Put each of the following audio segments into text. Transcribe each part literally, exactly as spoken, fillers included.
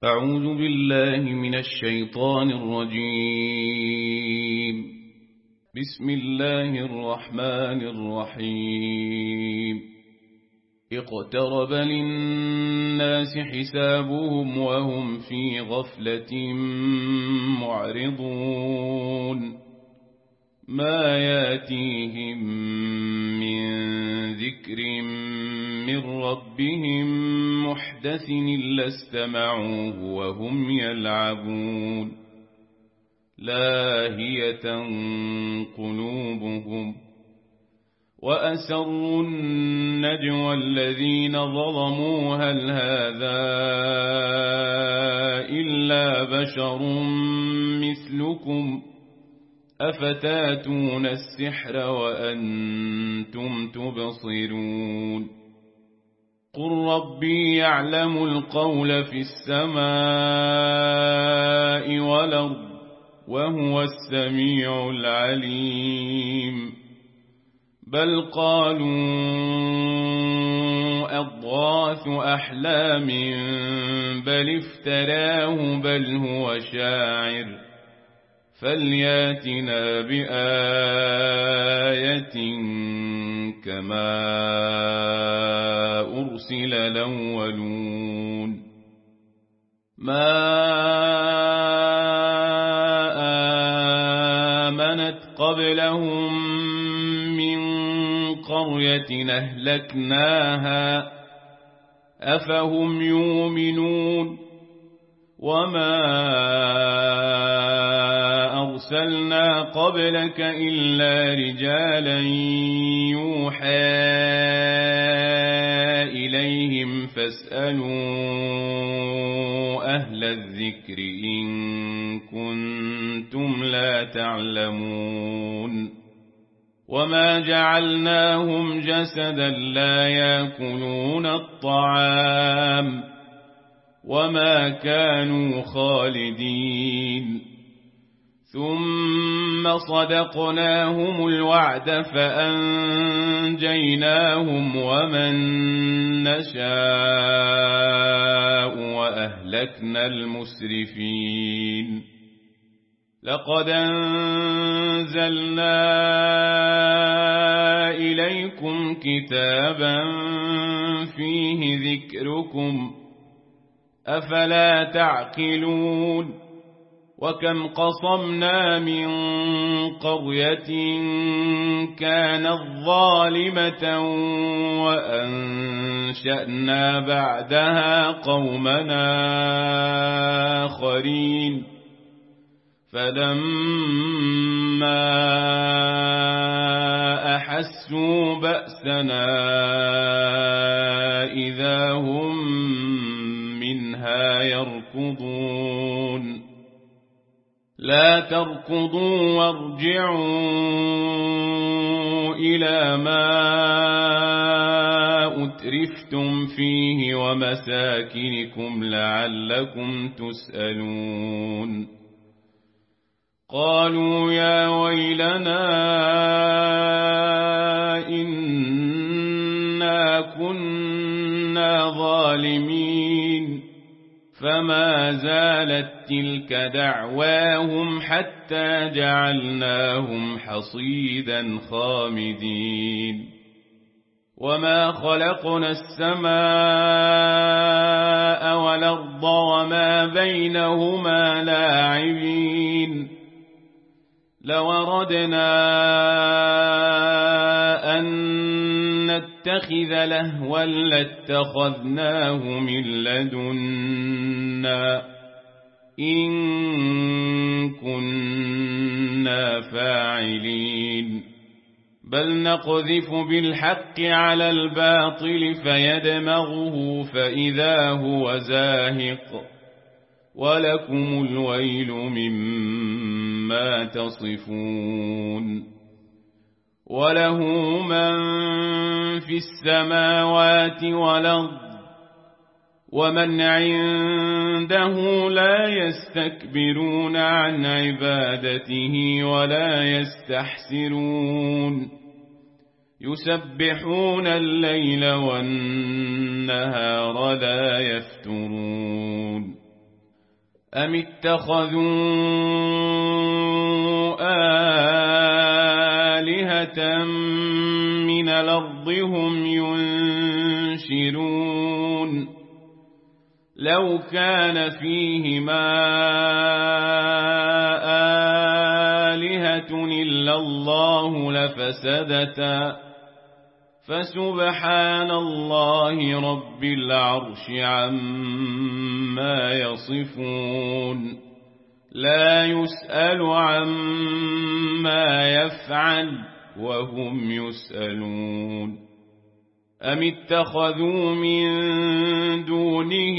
أعوذ بالله من الشيطان الرجيم. بسم الله الرحمن الرحيم. اقترب للناس حسابهم وهم في غفلة معرضون ما ياتيهم من ذكر من ربهم محدث إلا استمعوه وهم يلعبون لاهية قلوبهم وأسروا النجوى الذين ظلموا هل هذا إلا بشر مثلكم أفتاتون السحر وأنتم تبصرون قل ربي يعلم القول في السماء والأرض وهو السميع العليم بل قالوا أضغاث أحلام بل افتراه بل هو شاعر فلياتنا بآية كما أرسل الأولون ما آمنت قبلهم من قرية أهلكناها أفهم يؤمنون وما أرسلنا قبلك إلا رجالا يوحى إليهم فاسألوا أهل الذكر إن كنتم لا تعلمون وما جعلناهم جسدا لا يأكلون الطعام وما كانوا خالدين ثم صدقناهم الوعد فأنجيناهم ومن نشاء وأهلكنا المسرفين لقد أنزلنا إليكم كتابا فيه ذكركم أفلا تعقلون وكم قصمنا من قرية كانت ظالمة وأنشأنا بعدها قومنا آخرين فلما أحسوا بأسنا إذا هم منها يركضون لا تركضوا وارجعوا إلى ما أترفتم فيه ومساكنكم لعلكم تسألون قالوا يا ويلنا إنا كنا ظالمين فما زالت تلك دعواهم حتى جعلناهم حصيدا خامدين وما خلقنا السماء والأرض وما بينهما لاعبين لو أردنا أن نتخذ لهوا لاتخذناه من لدنا إن كنا فاعلين بل نقذف بالحق على الباطل فيدمغه فإذا هو زاهق ولكم الويل مما تصفون وله من في السماوات والأرض ومن عنده لا يستكبرون عن عبادته ولا يستحسرون يسبحون الليل والنهار لا يفترون أم اتخذوا آلهة من الأرض هم ينشرون لو كان فيهما آلهة إلا الله لفسدتا فسبحان الله رب العرش عما يصفون لا يسأل عما يفعل وهم يسألون أم اتخذوا من دونه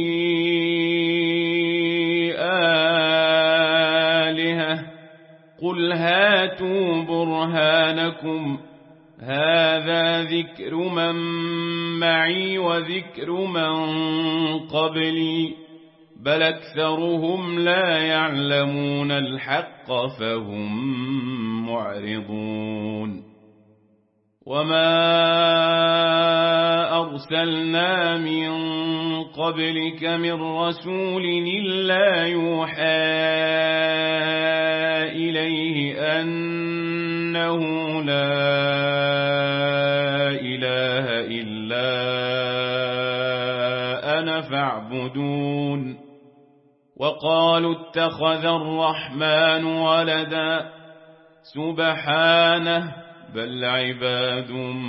آلهة قل هاتوا برهانكم هذا ذكر من معي وذكر من قبلي بل أكثرهم لا يعلمون الحق فهم معرضون وما أرسلنا من قبلك من رسول إلا يوحى إليه أنه لا إله إلا أنا فاعبدون وقالوا اتخذ الرحمن ولدا سبحانه بل عباد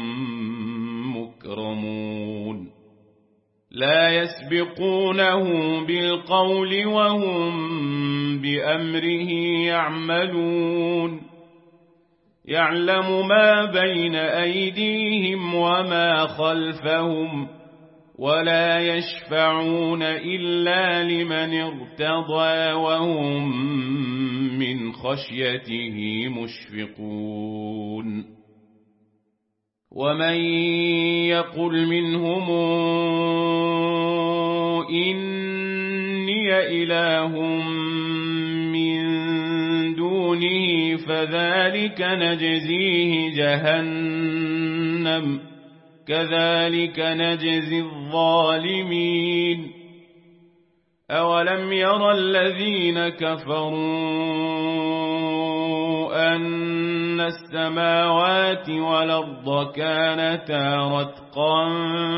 مكرمون لا يسبقونه بالقول وهم بأمره يعملون يعلم ما بين أيديهم وما خلفهم ولا يشفعون إلا لمن ارتضى وهم من خشيته مشفقون ومن يقل منهم إني إله من دونه فذلك نجزيه جهنم كذلك نجزي الظالمين أولم ير الذين كفروا أن السماوات والأرض كانتا رتقا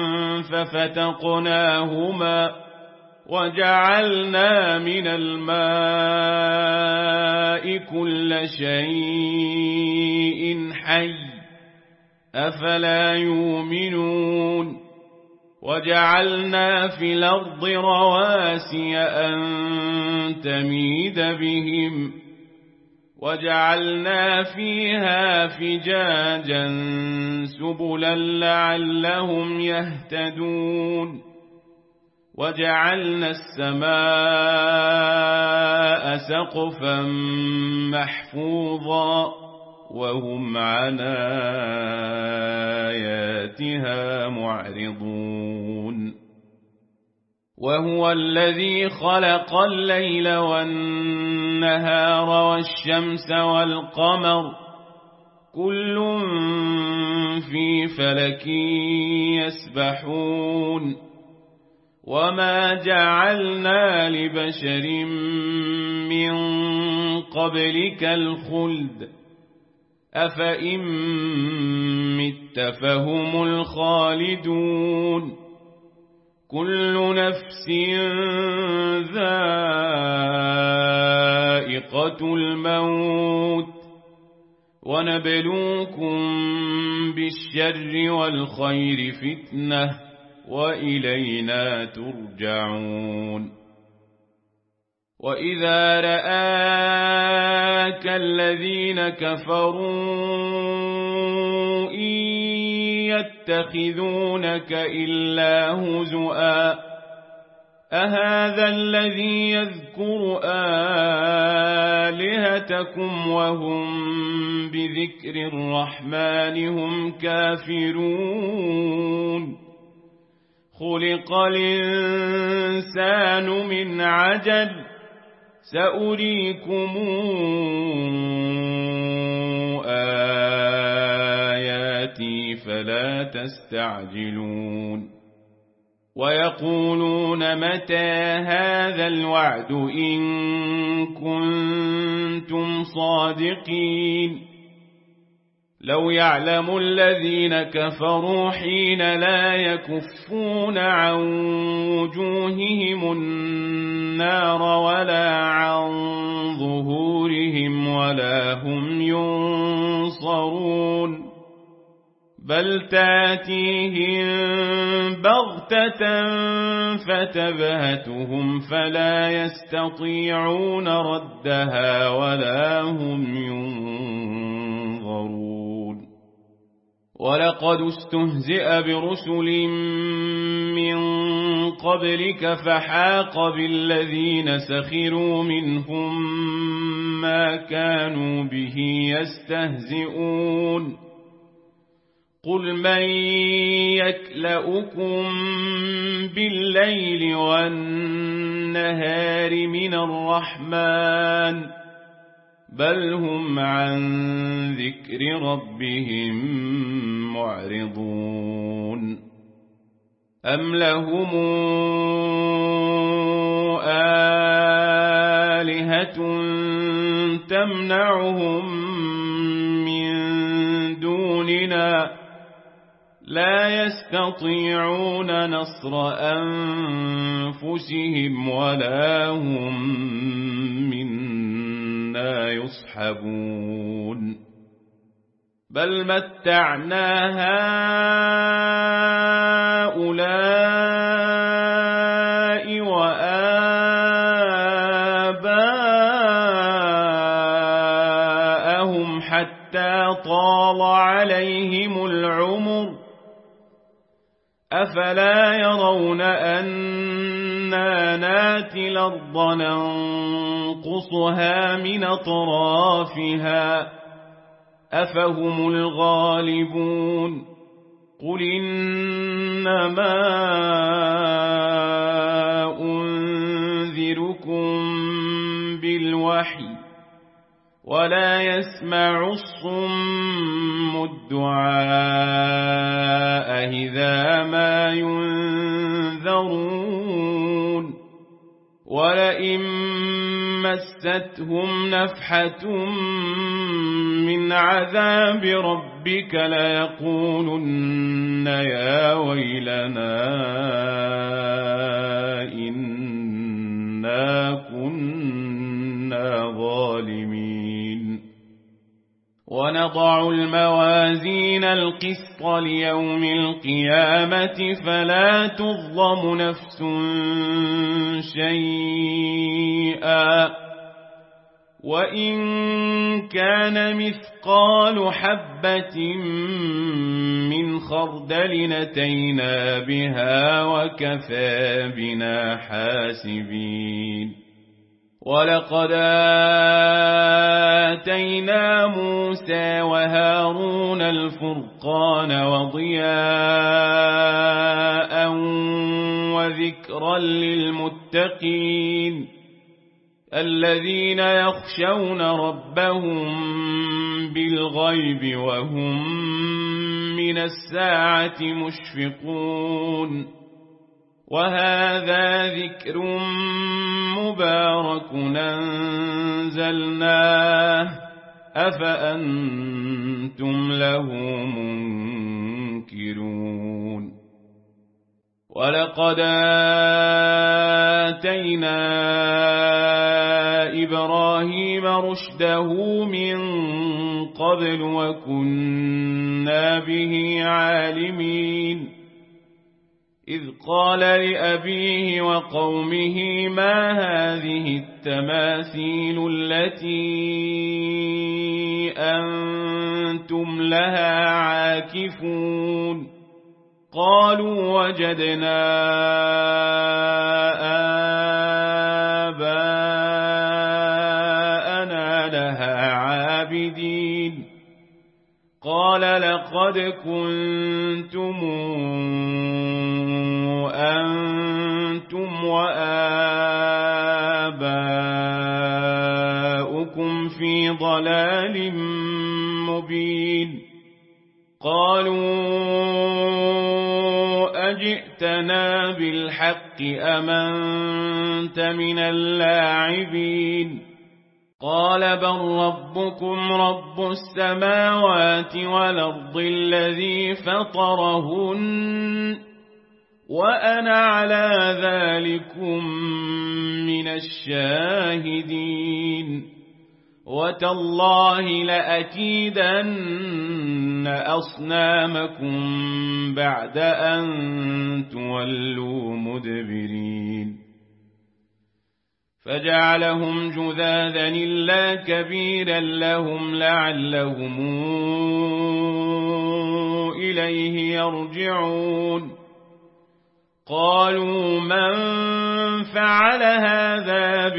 ففتقناهما وجعلنا من الماء كل شيء حي أفلا يؤمنون وجعلنا في الأرض رواسي أن تميد بهم وجعلنا فيها فجاجا سبلا لعلهم يهتدون وجعلنا السماء سقفا محفوظا وهم عن آياتها معرضون وهو الذي خلق الليل والنهار والشمس والقمر كل في فلك يسبحون وما جعلنا لبشر من قبلك الخلد أفإن مت فهم الخالدون كل نفس ذائقة الموت ونبلوكم بالشر والخير فتنة وإلينا ترجعون وإذا رآك الذين كفروا إن يتخذونك إلا هزؤا أهذا الذي يذكر آلهتكم وهم بذكر الرحمن هم كافرون خلق الإنسان من عجل سأريكم آياتي فلا تستعجلون ويقولون متى هذا الوعد إن كنتم صادقين لو يعلم الذين كفروا حين لا يكفون عن وجوههم النار ولا عن ظهورهم ولا هم ينصرون بل تاتيهم بغتة فتبهتهم فلا يستطيعون ردها ولا هم ينظرون ولقد استهزئ برسل من قبلك فحاق بالذين سخروا منهم ما كانوا به يستهزئون قل من يكلؤكم بالليل والنهار من الرحمن بل هم عن ذكر ربهم معرضون أم لهم آلهة تمنعهم من دوننا لا يستطيعون نصر أنفسهم ولا هم منا يصحبون بل متعنا هؤلاء وآباءهم حتى طال عليهم العمر أفلا يرون أنا ناتي الأرض ننقصها من أطرافها أفهم الغالبون قل إنما أنذركم بالوحي ولا يسمع الصم الدعاء إذا ما ينذرون ولئن مستهم نفحة من عذاب ربك ليقولن يا ويلنا إنا كنا ظالمين ونضع الموازين القسط ليوم القيامة فلا تظلم نفس شيئا وإن كان مثقال حبة من خردل أتينا بها وكفى بنا حاسبين ولقد آتينا موسى وهارون الفرقان وضياء وذكرا للمتقين الذين يخشون ربهم بالغيب وهم من الساعة مشفقون وهذا ذكر مبارك أنزلناه أفأنتم له منكرون ولقد آتينا إبراهيم رشده من قبل وكنا به عالمين إذ قال لأبيه وقومه ما هذه التماثيل التي أنتم لها عاكفون قالوا وجدنا آباءنا لها عابدين قال لقد كنتم أنتم وآباؤكم في ضلال مبين قالوا أجئتنا جئتنا بالحق أم أنت من اللاعبين قال بل ربكم رب السماوات والأرض الذي فطرهن وأنا على ذلكم من الشاهدين وتالله لأكيدن أصنامكم بعد أن تولوا مدبرين فجعلهم جذاذا إلا كبيرا لهم لعلهم إليه يرجعون قالوا من فعل هذا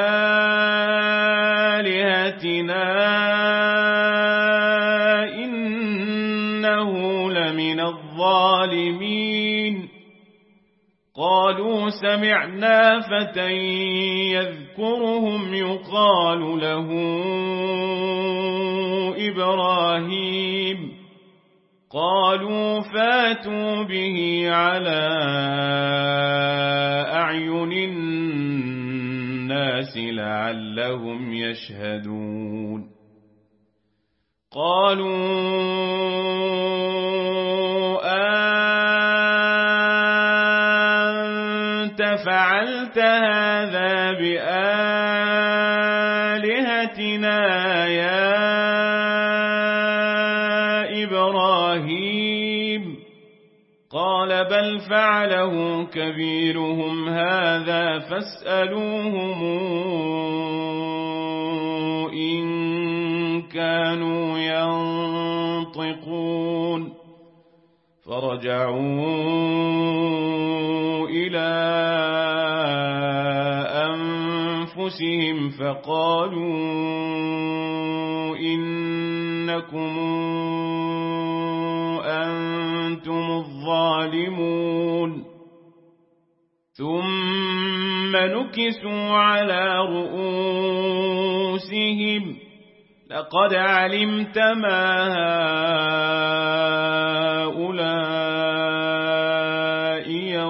بآلهتنا إنه لمن الظالمين قالوا سمعنا فتى يذكرهم يقال له إبراهيم قالوا فاتوا به على أعين الناس لعلهم يشهدون قالوا أنت فعلت هذا بآلهتنا يا إبراهيم قال بل فعله كبيرهم هذا فاسألوهم إن كانوا ينطقون فرجعوا إلى أنفسهم فقالوا إنكم أنتم الظالمون ثم نكسوا على رؤوسهم لقد علمت ما هؤلاء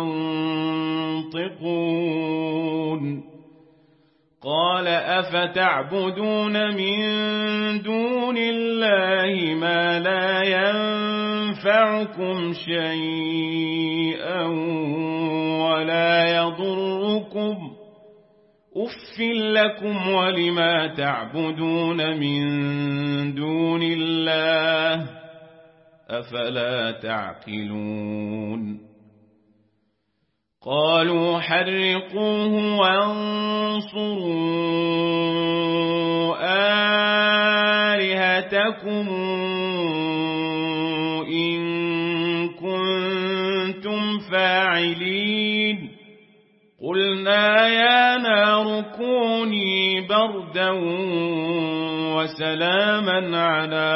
ينطقون قال أفتعبدون من دون الله ما لا ينفعكم شيئا ولا يضركم أف لكم ولما تعبدون من دون الله أفلا تعقلون قالوا حرقوه وانصروا آلهتكم إن كنتم فاعلين قلنا يا نار كوني بردا وسلاما على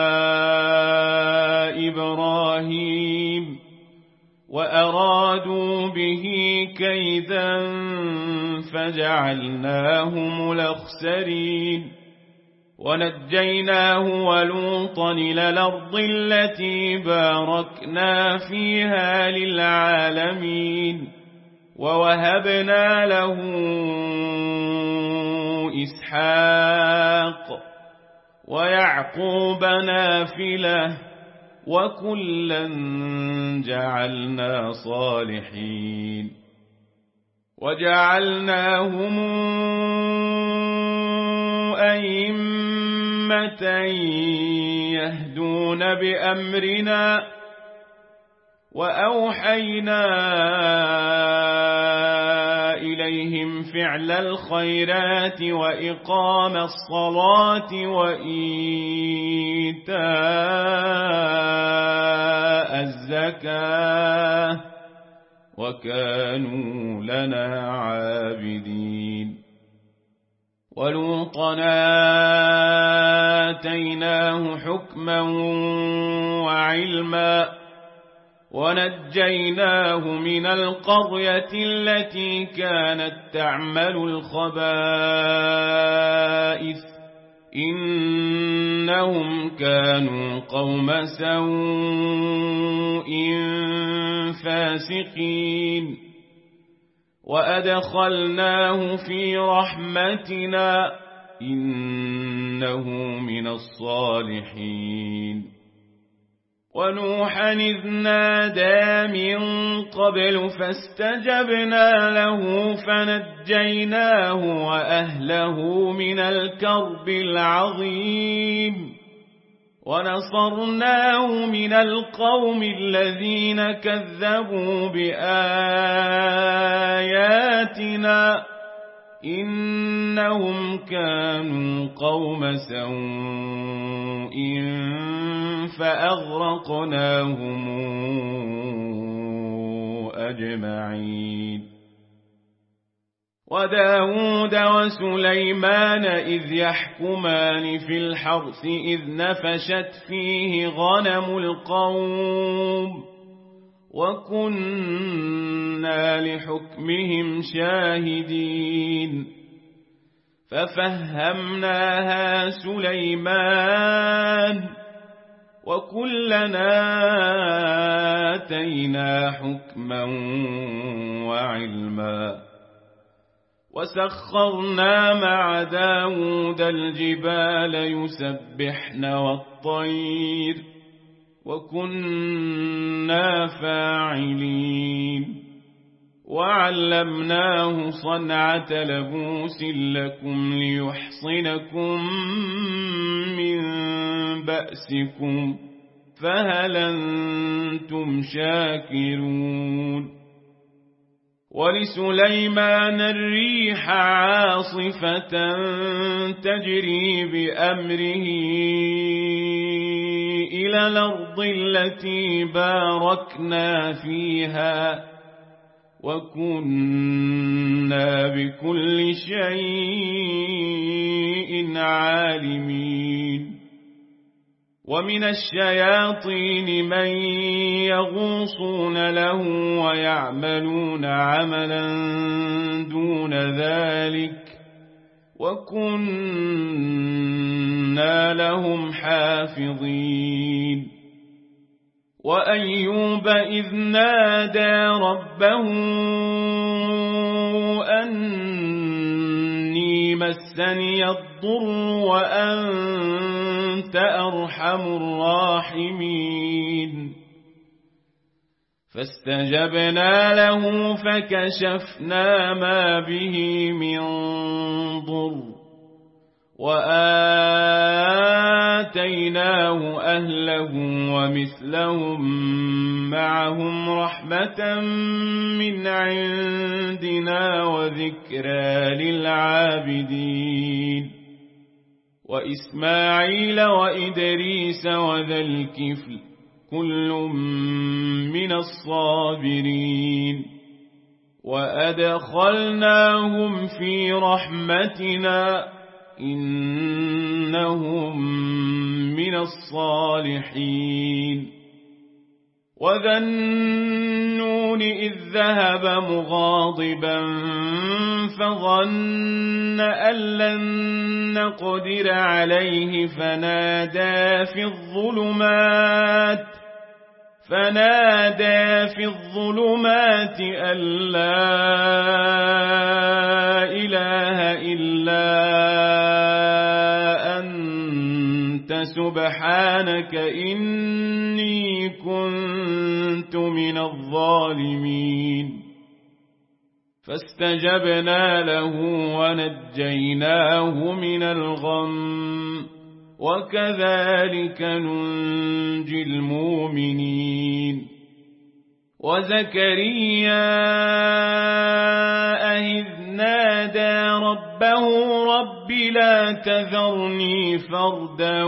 إبراهيم وأرادوا به كيدا فجعلناهم الأخسرين ونجيناه ولوطا إلى الأرض التي باركنا فيها للعالمين ووهبنا له إسحاق ويعقوب نافلة وكلا جعلنا صالحين وجعلناهم أئمة يهدون بأمرنا وأوحينا إليهم فعل الخيرات وإقام الصلاة وإيتاء الزكاة وكانوا لنا عابدين ولوطا آتيناه حكما وعلما ونجيناه من القرية التي كانت تعمل الخبائث إنهم كانوا قوم سوء فاسقين وأدخلناه في رحمتنا إنه من الصالحين ونوحا إذ نادى من قبل فاستجبنا له فنجيناه وأهله من الكرب العظيم ونصرناه من القوم الذين كذبوا بآياتنا إنهم كانوا قوم سوء فأغرقناهم أجمعين وداود وسليمان إذ يحكمان في الحرث إذ نفشت فيه غنم القوم وكنا لحكمهم شاهدين ففهمناها سليمان وكلنا آتينا حكما وعلما وسخرنا مع داود الجبال يسبحن والطير وكنا فاعلين وعلمناه صنعة لبوس لكم ليحصنكم من بأسكم فهل أنتم شاكرون ولسليمان الريح عاصفة تجري بأمره إلى الأرض التي باركنا فيها وكنا بكل شيء عالمين ومن الشياطين من يغوصون له ويعملون عملا دون ذلك وكنا لهم حافظين وأيوب إذ نادى ربه أني مسني الضر وأنت أرحم الراحمين فاستجبنا له فكشفنا ما به من ضر وآتيناه أهله ومثلهم معهم رحمة من عندنا وذكرى للعابدين وإسماعيل وإدريس وذا الكفل كل من الصابرين وأدخلناهم في رحمتنا إنهم من الصالحين وذا النون إذ ذهب مغاضبا فظن أن لن نقدر عليه فنادى في الظلمات فنادى في الظلمات أن لا إله إلا أنت سبحانك إني كنت من الظالمين فاستجبنا له ونجيناه من الغم وكذلك ننجي المؤمنين وزكريا إذ نادى ربه رب لا تذرني فردا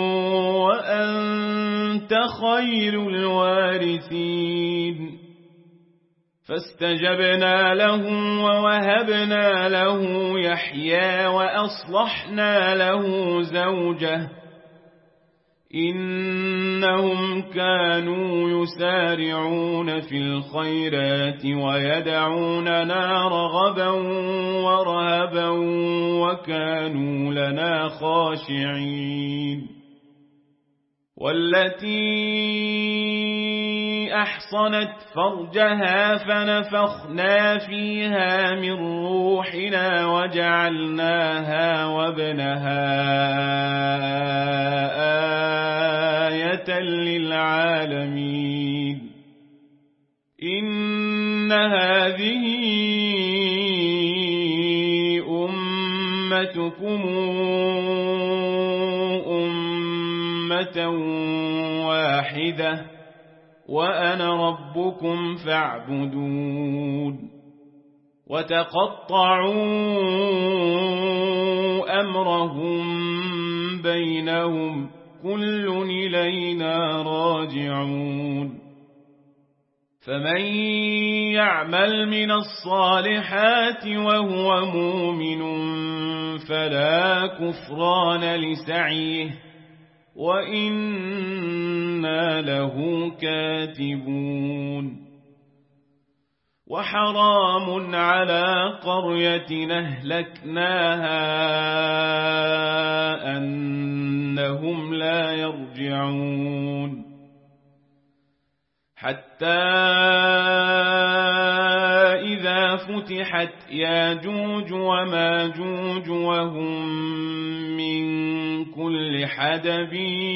وأنت خير الوارثين فاستجبنا له ووهبنا له يحيى وأصلحنا له زوجه إنهم كانوا يسارعون في الخيرات ويدعوننا رغبا ورهبا وكانوا لنا خاشعين والتي أحصنت فرجها فنفخنا فيها من روحنا وجعلناها وابنها آية للعالمين إن هذه أمتكم أمة واحدة وأنا ربكم فاعبدون وتقطعوا أمرهم بينهم كل إلينا راجعون فمن يعمل من الصالحات وهو مؤمن فلا كفران لسعيه وإنا له كاتبون وحرام على قرية أهلكناها أنهم لا يرجعون حتى إذا فتحت ياجوج وماجوج وهم من كل حدب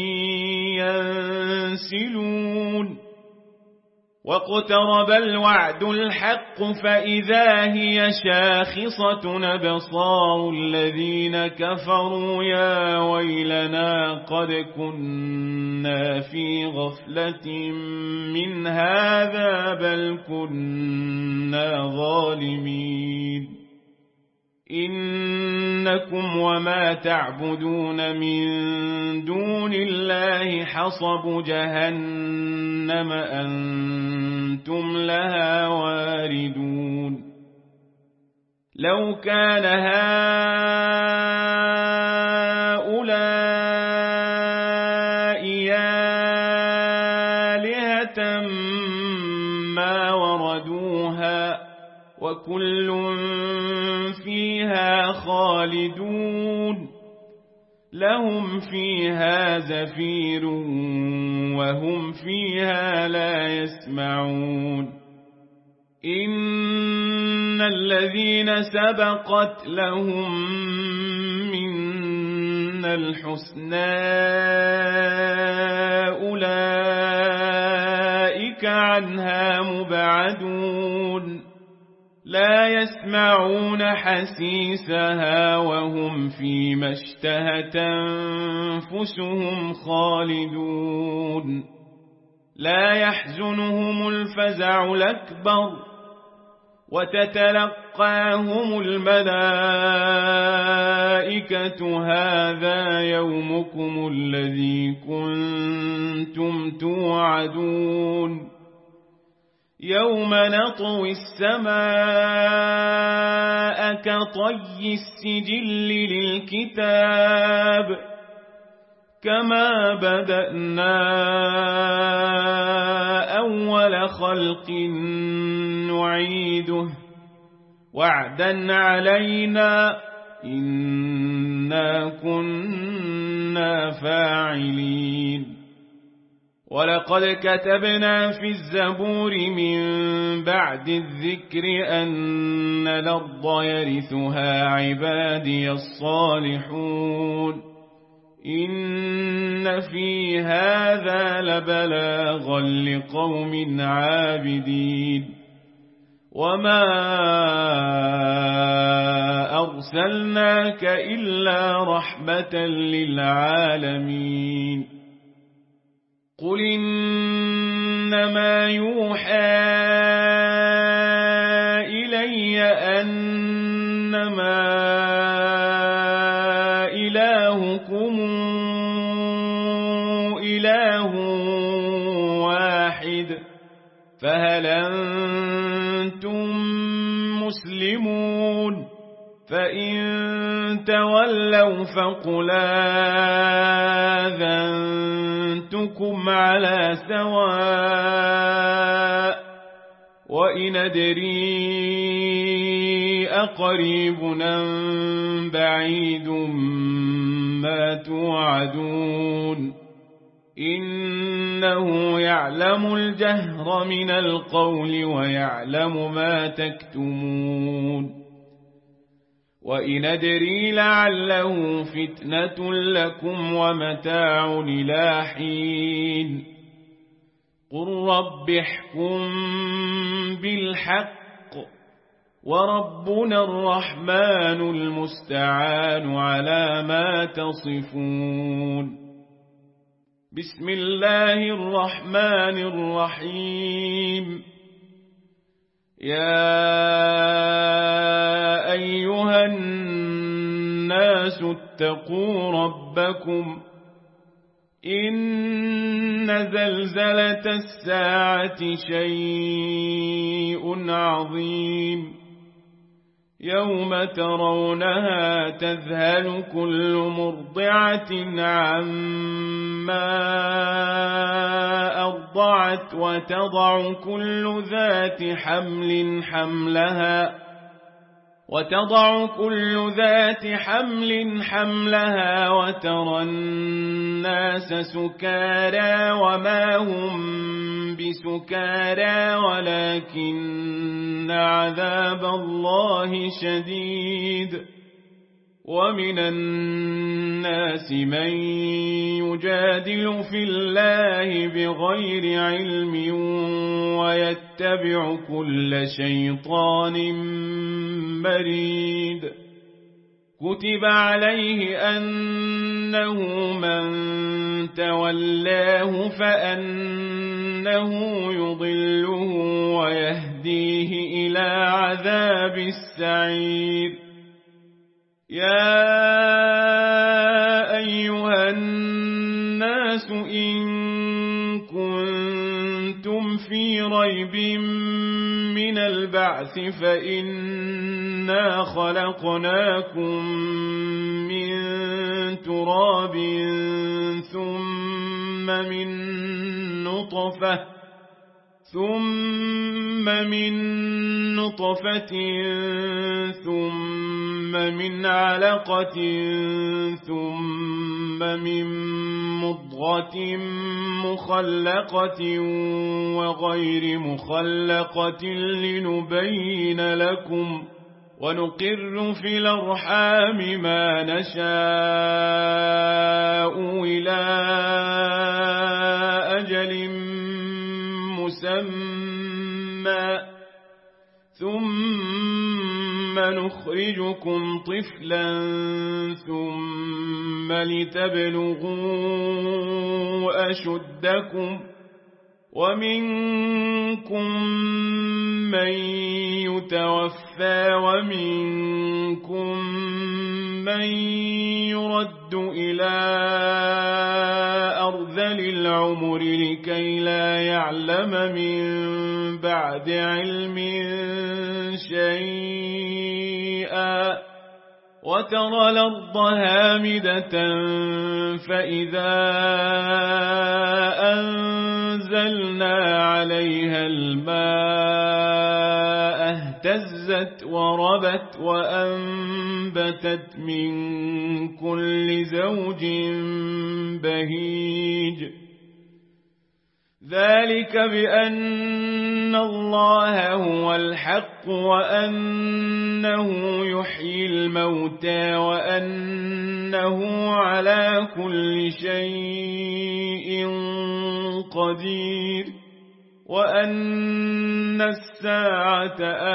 ينسلون واقترب الوعد الحق فإذا هي شاخصة أبصار الذين كفروا يا ويلنا قد كنا في غفلة من هذا بل كنا ظالمين إنكم وما تعبدون من دون الله حصب جهنم أنتم لها واردون لو كان هؤلاء آلهة ما وردوها وكل فيها خالدون لهم فيها زفير وهم فيها لا يسمعون إن الذين سبقت لهم منا الحسنى أولئك عنها مبعدون لا يسمعون حسيسها وهم فيما اشتهت أنفسهم خالدون لا يحزنهم الفزع الأكبر وتتلقاهم الملائكة هذا يومكم الذي كنتم توعدون يوم نطوي السماء كطي السجل للكتاب كما بدأنا أول خلق نعيده وعدا علينا إنا كنا فاعلين ولقد كتبنا في الزبور من بعد الذكر أن الأرض يرثها عبادي الصالحون إن في هذا لبلاغا لقوم عابدين وما أرسلناك إلا رحمة للعالمين قل إنما يوحى إلي أنما إلهكم إله واحد فهل أنتم مسلمون فإن تولوا فقل آذنتكم على سواء وإن أدري أقريب أم بعيد ما توعدون إنه يعلم الجهر من القول ويعلم ما تكتمون وإن أدري لعله فتنة لكم ومتاع إلى حين قل رب احكم بالحق وربنا الرحمن المستعان على ما تصفون بسم الله الرحمن الرحيم يا أيها الناس اتقوا ربكم إن زلزلة الساعة شيء عظيم يوم ترونها تذهل كل مرضعة عما أرضعت وتضع كل ذات حمل حملها وتضع كل ذات حمل حملها وترى الناس سكارى وما هم بسكارى ولكن عذاب الله شديد ومن الناس من يجادل في الله بغير علم ويتبع كل شيطان مريد كتب عليه أنه من تولاه فأنه يضله ويهديه إلى عذاب السعير يا أيها الناس إن كنتم في ريب من البعث فإنا خلقناكم من تراب ثم من نطفة ثم من نطفة ثم من علقة ثم من مضغة مخلقة وغير مخلقة لنبين لكم ونقر في الأرحام ما نشاء إلى أجل مسمى ثم نخرجكم طفلا ثم لتبلغوا أشدكم ومنكم من يتوفى ومنكم من يرد إلى أرذل العمر لكي لا يعلم من بعد علم شيئا وترى الأرض هامدة فإذا أنزلنا عليها الماء اهتزت وربت وأنبتت من كل زوج بهيج ذلك بأن الله هو الحق وأنه يحيي الموتى وأنه على كل شيء قدير وأن الساعة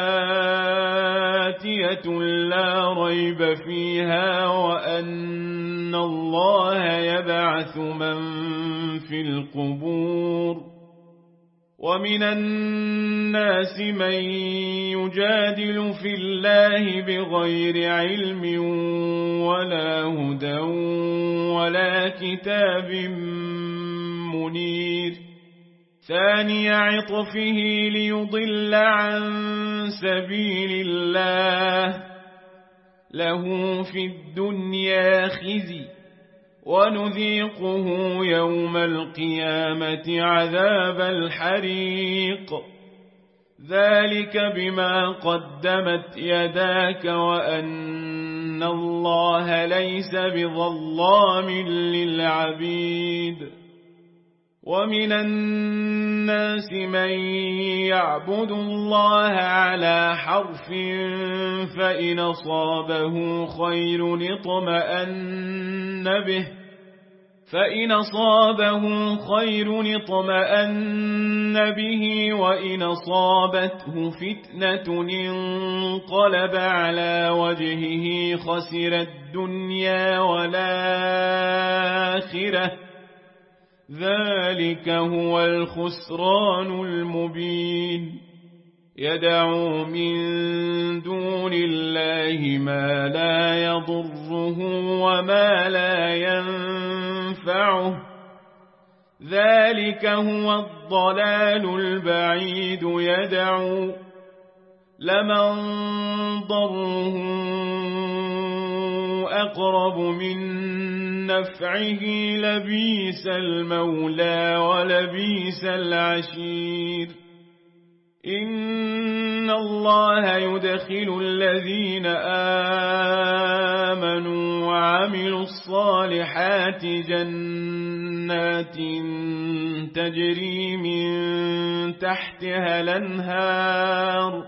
آتية لا ريب فيها وأن الله يبعث من في القبور ومن الناس من يجادل في الله بغير علم ولا هدى ولا كتاب منير ثاني عطفه ليضل عن سبيل الله له في الدنيا خزي ونذيقه يوم القيامة عذاب الحريق ذلك بما قدمت يداك وأن الله ليس بظلام للعبيد ومن الناس من يعبد الله على حرف فإن أصابه خير اطمأن به فإن أصابه خير اطمأن به وإن أصابته فتنة انقلب على وجهه خسر الدنيا والآخرة ذلك هو الخسران المبين يدعو من دون الله ما لا يضره وما لا ينفعه ذلك هو الضلال البعيد يدعو لمن ضره أقرب من نفعه لبيس المولى ولبيس العشير إن الله يدخل الذين آمنوا وعملوا الصالحات جنات تجري من تحتها الأنهار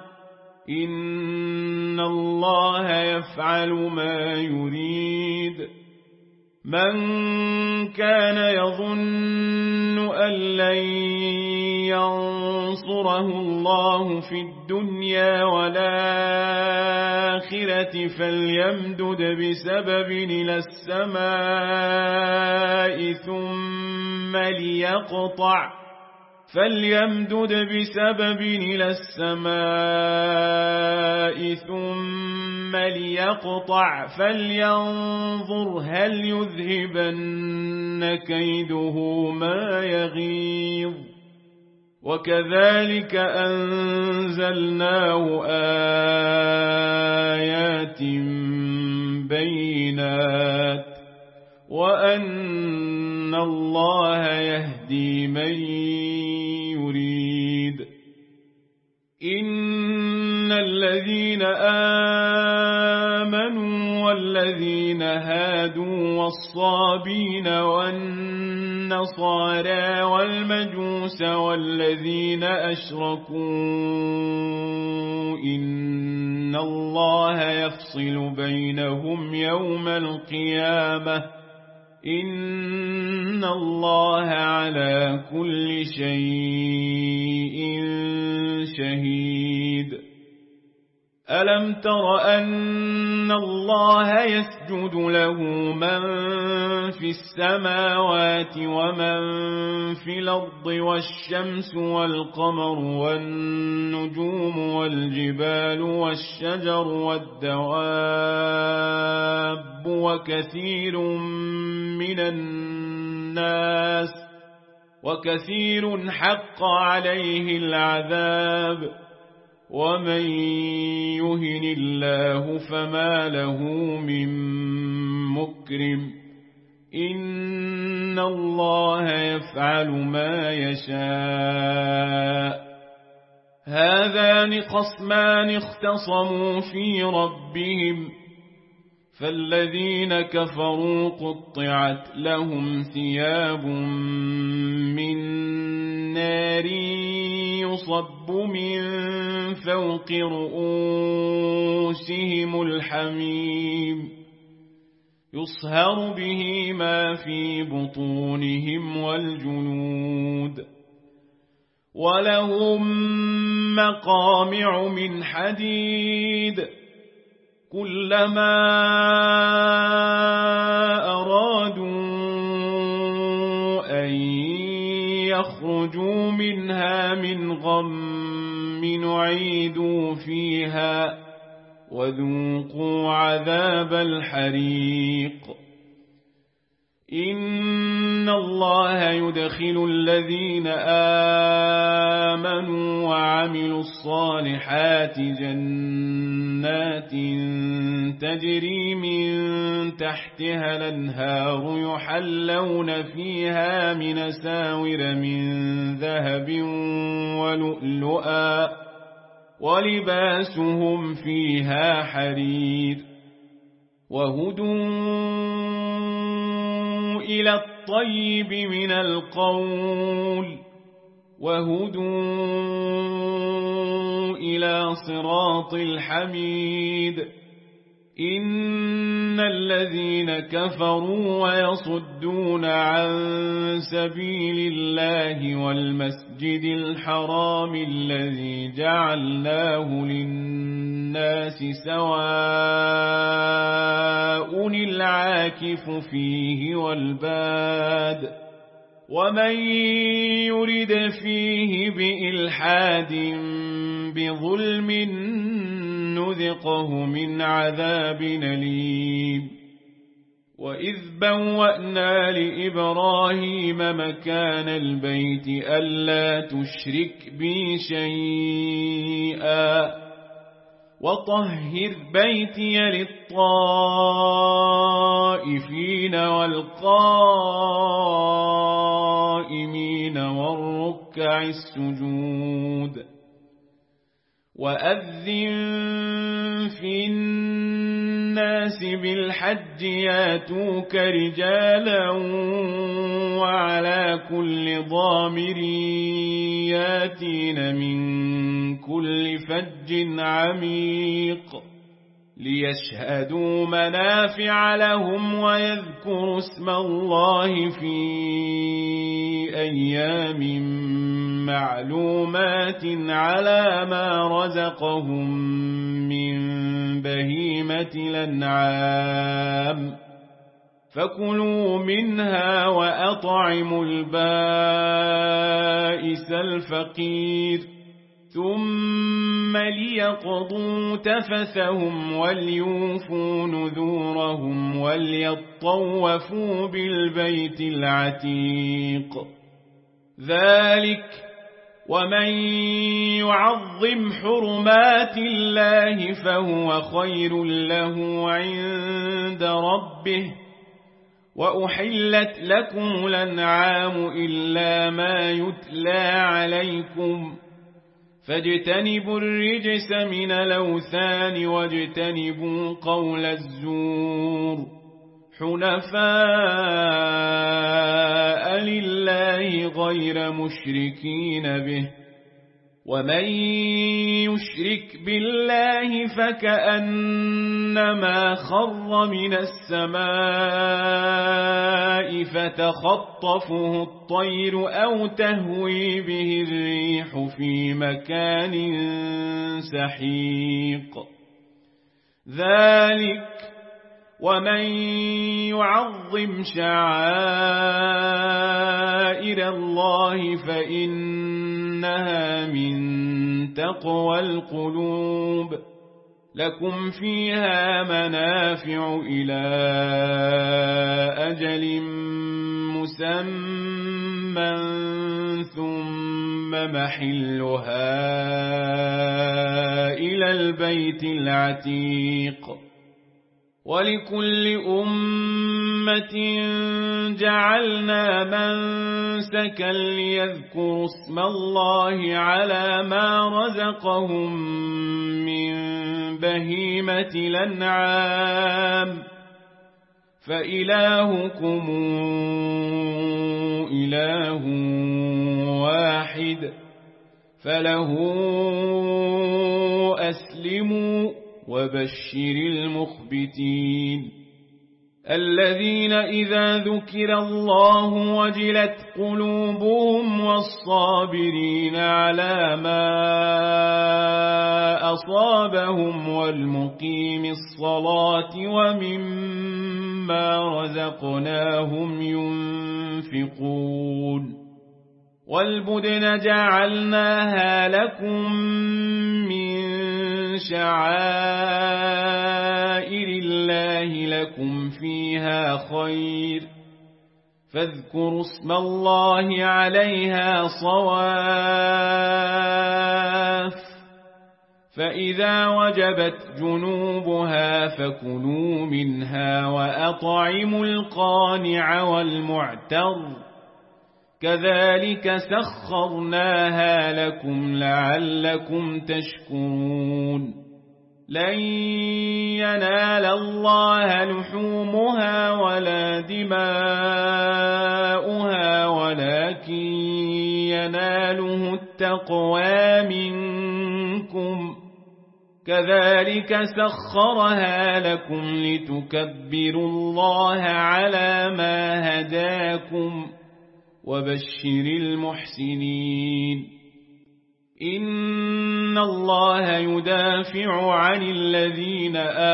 إن الله يفعل ما يريد من كان يظن أن لن ينصره الله في الدنيا والآخرة فليمدد بسبب إلى السماء ثم ليقطع فليمدد بسبب إلى السماء ثم ليقطع فلينظر هل يذهبن كيده ما يغيظ وكذلك أنزلناه آيات بينات وأن الله يهدي من يريد إن الذين آمنوا والذين هادوا والصابين والنصارى والمجوس والذين أشركوا إن الله يفصل بينهم يوم القيامة إن الله على كل شيء شهيد ألم تر أن الله يسجد له من في السماوات ومن في الأرض والشمس والقمر والنجوم والجبال والشجر والدواب وكثير من الناس وكثير حق عليه العذاب ومن يهن الله فما له من مكرم إن الله يفعل ما يشاء هذان خصمان اختصموا في ربهم فالذين كفروا قطعت لهم ثياب من نار يصب من فوق رؤوسهم الحميم يصهر به ما في بطونهم والجنود ولهم مقامع من حديد كلما أرادوا أن يخرجوا منها من غم نعيدوا فيها وذوقوا عذاب الحريق إن الله يدخل الذين آمنوا وعملوا الصالحات جنات تجري من تحتها الأنهار يحلون فيها من أساور من ذهب ولؤلؤا ولباسهم فيها حرير وهدوا إلى الطيب من القول وهدوا إلى صراط الحميد إن الذين كفروا ويصدون عن سبيل الله والمسجد الحرام الذي جعلناه للناس سواء العاكف فيه والباد ومن يرد فيه بإلحاد بظلم نذقه من عذاب أليم وإذ بوأنا لإبراهيم مكان البيت ألا تشرك بي شيئا وطهر بيتي للطائفين والقائمين والركع السجود وأذن في الناس بالحج ياتوك رجالا وعلى كل ضامر ياتين من كل فج عميق ليشهدوا منافع لهم ويذكروا اسم الله في أيام معلومات على ما رزقهم من بهيمة الأنعام فكلوا منها وأطعموا البائس الفقير ثم ليقضوا تفثهم وليوفوا نذورهم وليطوفوا بالبيت العتيق ذلك ومن يعظم حرمات الله فهو خير له عند ربه وأحلت لكم الأنعام إلا ما يتلى عليكم فاجتنبوا الرجس من الأوثان واجتنبوا قول الزور حنفاء لله غير مشركين به ومن يشرك بالله فكأنما خر من السماء فتخطفه الطير أو تهوي به الريح في مكان سحيق ذلك ومن يعظم شعائر الله فإنها من تقوى القلوب لكم فيها منافع إلى أجل مسمى ثم محلها إلى البيت العتيق ولكل أمة جعلنا منسكا ليذكروا اسم الله على ما رزقهم من بهيمة الأنعام فإلهكم إله واحد فله أسلموا وبشر المخبتين الذين إذا ذكر الله وجلت قلوبهم والصابرين على ما أصابهم والمقيم الصلاة ومما رزقناهم ينفقون والبدن جعلناها لكم من شعائر الله لكم فيها خير فاذكروا اسم الله عليها صواف فإذا وجبت جنوبها فكلوا منها وأطعموا القانع والمعتر كذلك سخرناها لكم لعلكم تشكرون لن ينال الله لحومها ولا دماؤها ولكن يناله التقوى منكم كذلك سخرها لكم لتكبروا الله على ما هداكم وبشر المحسنين إن الله يدافع عن الذين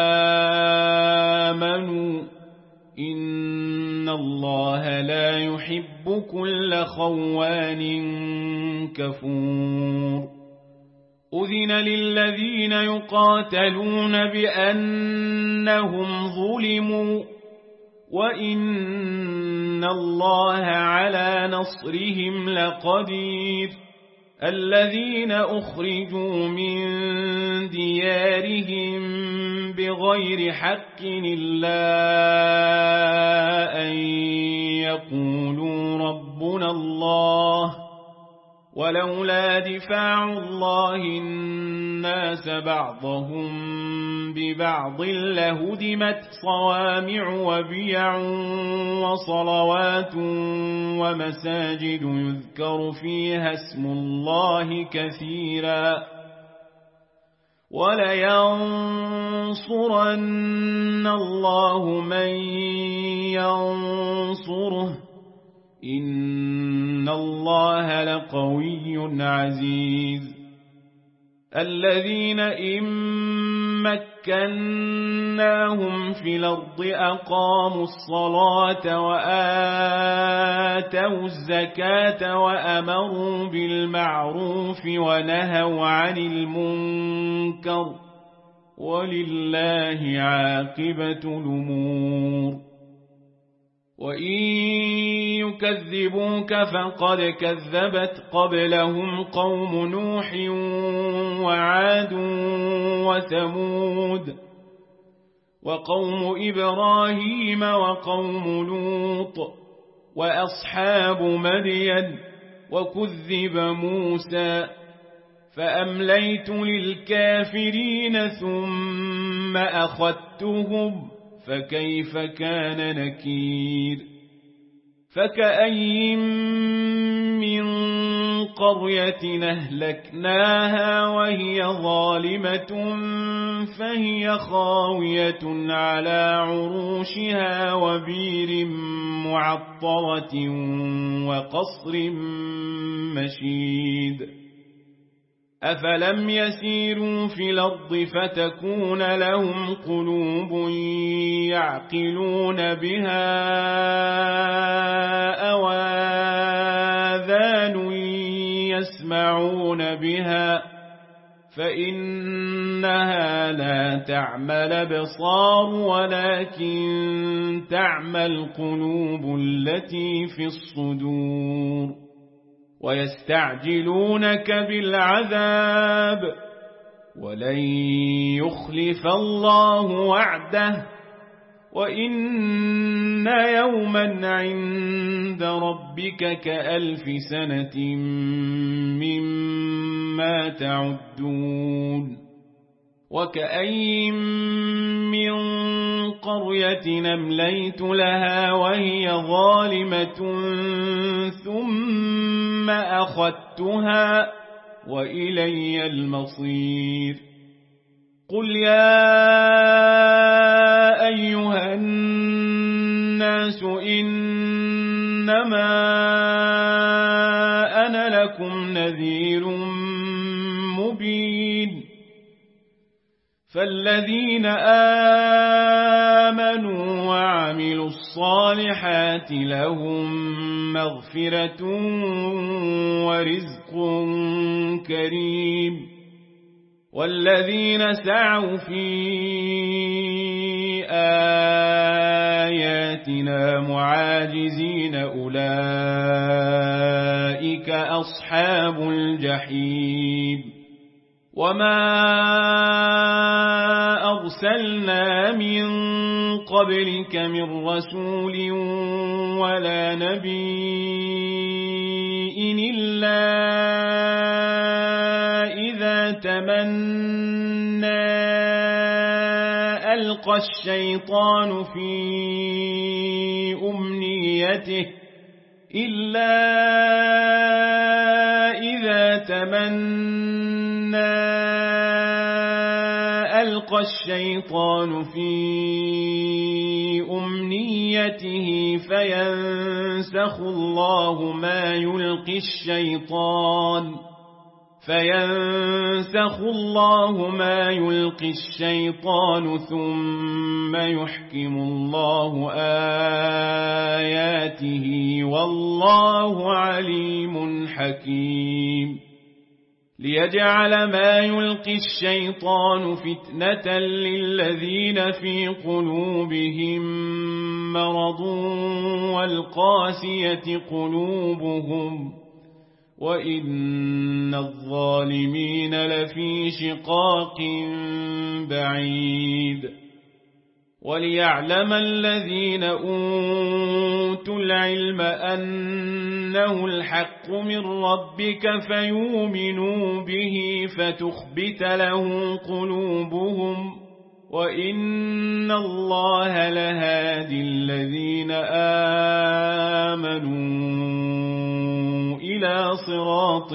آمنوا إن الله لا يحب كل خوان كفور أذن للذين يقاتلون بأنهم ظلموا وإن الله على نصرهم لقدير الذين أخرجوا من ديارهم بغير حق إلا أن يقولوا ربنا الله ولولا دفاع الله الناس بعضهم ببعض لهدمت صوامع وبيع وصلوات ومساجد يذكر فيها اسم الله كثيرا ولينصرن الله من ينصره إن الله لقوي عزيز الذين إن مكناهم في الأرض أقاموا الصلاة وآتوا الزكاة وأمروا بالمعروف ونهوا عن المنكر ولله عاقبة الأمور وإن يكذبوك فقد كذبت قبلهم قوم نوح وعاد وثمود وقوم إبراهيم وقوم لوط وأصحاب مدين وكذب موسى فأمليت للكافرين ثم أخذتهم فكيف كان نكير فكأين من قرية أهلكناها وهي ظالمة فهي خاوية على عروشها وبير معطرة وقصر مشيد أفلم يسيروا في الأرض فتكون لهم قلوب يعقلون بها أو آذان يسمعون بها فإنها لا تعمى الأبصار ولكن تعمى القلوب التي في الصدور ويستعجلونك بالعذاب ولن يخلف الله وعده وإن يوما عند ربك كألف سنة مما تعدون وكأين من قرية أمليت لها وهي ظالمة ثم أخذتها وإلي المصير قل يا أيها الناس إنما أنا لكم نذير مبين فالذين آمنوا وعملوا الصالحات لهم مغفرة ورزق كريم والذين سعوا في آياتنا معاجزين أولئك أصحاب الجحيم وما أرسلنا من قبلك من رسول ولا نبي إلا إذا تمنى ألقى الشيطان في أمنيته إلا إذا تمنى ألقى الشيطان في أمنيته فينسخ الله ما يلقي الشيطان فينسخ الله ما يلقي الشيطان ثم يحكم الله آياته والله عليم حكيم ليجعل ما يلقي الشيطان فتنة للذين في قلوبهم مرض والقاسية قلوبهم وإن الظالمين لفي شقاق بعيد وليعلم الذين أوتوا العلم أنه الحق من ربك فيؤمنوا به فتخبت له قلوبهم وإن الله لهادي الذين آمنوا إلى صراط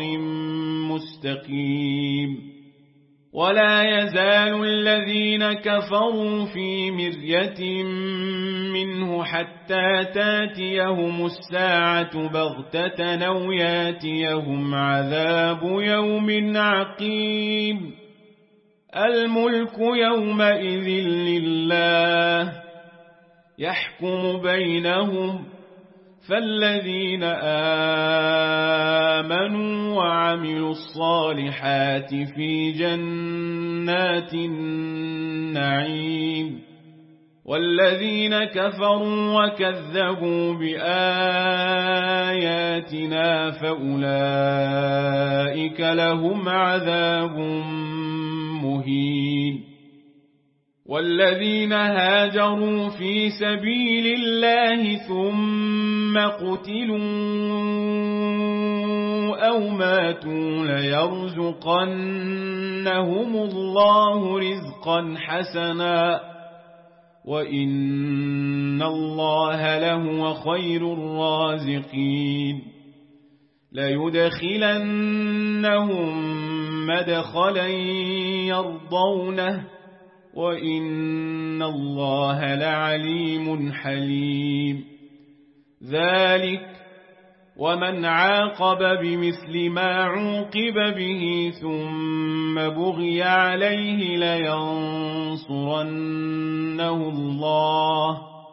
مستقيم ولا يزال الذين كفروا في مرية منه حتى تاتيهم الساعة بغتة أو ياتيهم عذاب يوم عقيم الملك يومئذ لله يحكم بينهم فالذين آمنوا وعملوا الصالحات في جنات النعيم والذين كفروا وكذبوا بآياتنا فأولئك لهم عذاب مهين والذين هاجروا في سبيل الله ثم قتلوا أو ماتوا ليرزقنهم الله رزقا حسنا وإن الله لهو خير الرازقين ليدخلنهم مدخلا يرضونه وإن الله لعليم حليم ذلك ومن عاقب بمثل ما عوقب به ثم بغي عليه لينصرنه الله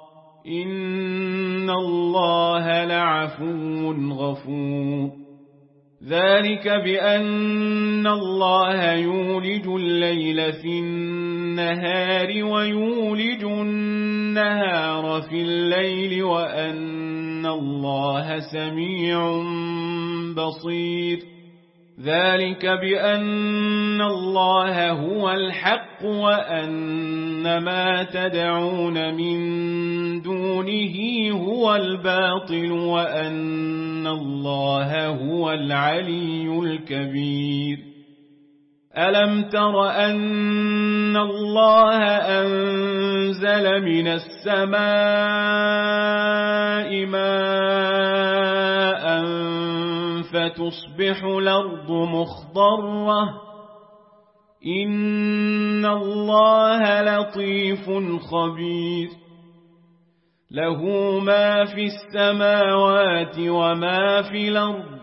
إن الله لعفو غفور ذلك بأن الله يولج الليل في النهار ويولج النهار في الليل وأن الله سميع بصير ذلك بأن الله هو الحق وأن ما تدعون من دونه هو الباطل وأن الله هو العلي الكبير ألم تر أن الله أنزل من السماء ماء فتصبح الأرض مخضرة إن الله لطيف خبير له ما في السماوات وما في الأرض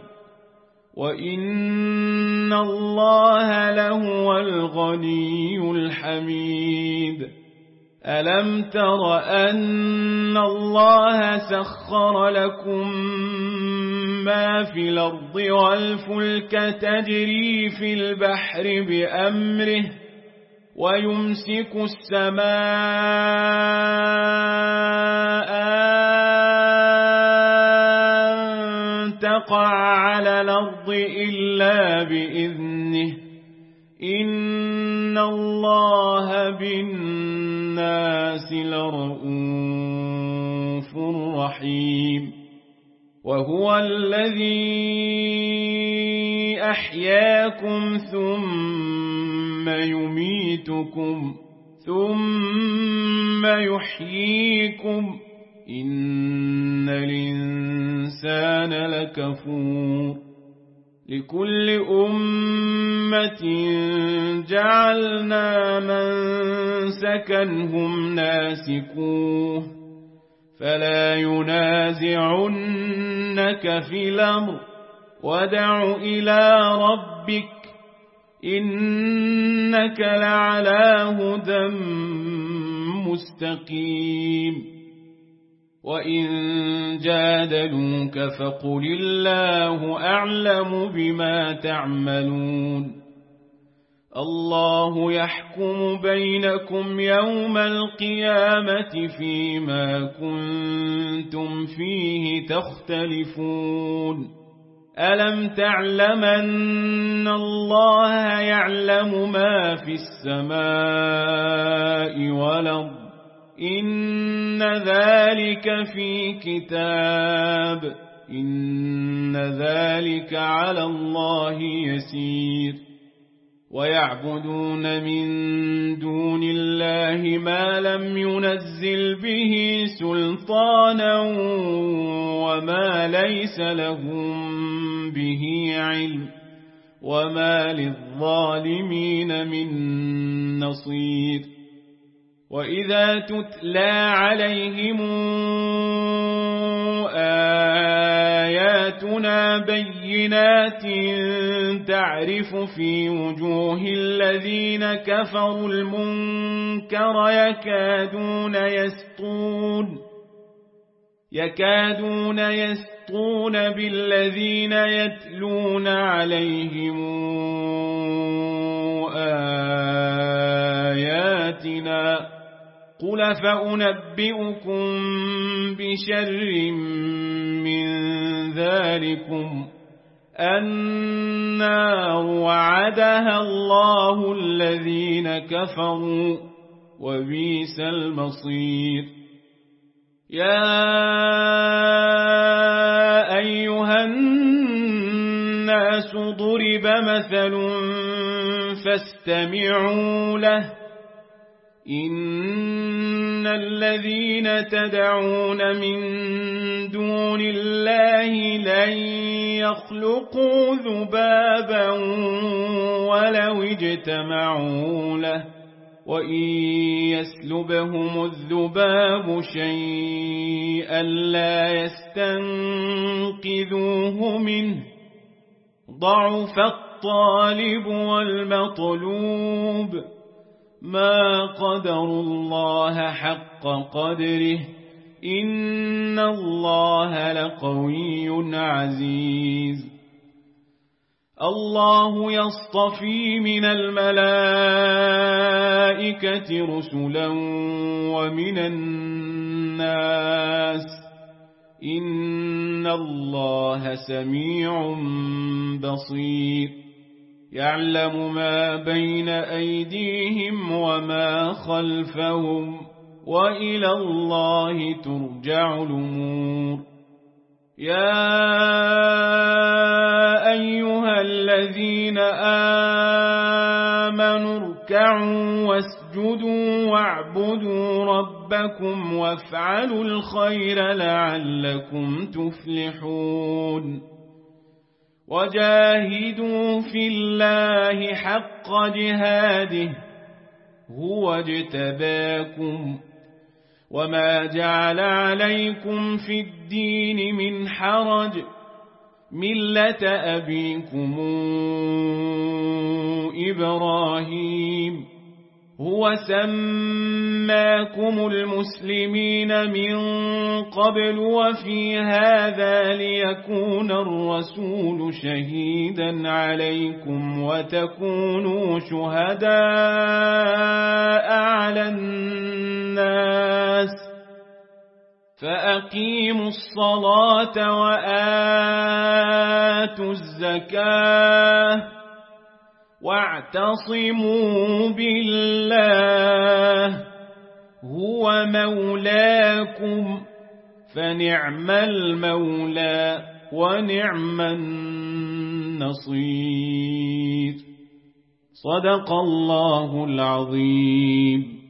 وإن الله لهو الغني الحميد ألم تر أن الله سخر لكم ما في الأرض والفلك تجري في البحر بأمره ويمسك السماء أن تقع على الأرض إلا بإذنه إن الله بالنسبة بالناس لرءوف رحيم وهو الذي أحياكم ثم يميتكم ثم يحييكم إن الإنسان لكفور لكل أمة جعلنا منسكا هم ناسكوه فلا ينازعنك في الأمر ودع إلى ربك إنك لعلى هدى مستقيم وإن جادلوك فقل الله أعلم بما تعملون الله يحكم بينكم يوم القيامة فيما كنتم فيه تختلفون ألم تعلم أن الله يعلم ما في السماء والأرض إن ذلك في كتاب إن ذلك على الله يسير ويعبدون من دون الله ما لم ينزل به سلطانا وما ليس لهم به علم وما للظالمين من نصير وإذا تتلى عليهم آياتنا بينات تعرف في وجوه الذين كفروا المنكر يكادون يسطون يكادون يسطون بالذين يتلون عليهم آياتنا قل فأنبئكم بشر من ذلكم النار وعدها الله الذين كفروا وبئس المصير يا أيها الناس ضرب مثل فاستمعوا له إن الذين تدعون من دون الله لن يخلقوا ذبابا ولو اجتمعوا له وإن يسلبهم الذباب شيئا لا يستنقذوه منه ضعف الطالب والمطلوب ما قدروا الله حق قدره إن الله لقوي عزيز الله يصطفي من الملائكة رسلا ومن الناس إن الله سميع بصير يعلم ما بين أيديهم وما خلفهم وإلى الله ترجع الأمور يا أيها الذين آمنوا اركعوا واسجدوا واعبدوا ربكم وافعلوا الخير لعلكم تفلحون وجاهدوا في الله حق جهاده هو اجتباكم وما جعل عليكم في الدين من حرج ملة أبيكم إبراهيم هو سماكم المسلمين من قبل وفي هذا ليكون الرسول شهيدا عليكم وتكونوا شهداء على الناس فأقيموا الصلاة وآتوا الزكاة واعتصموا بالله هو مولاكم فنعم المولى ونعم النصير. صدق الله العظيم.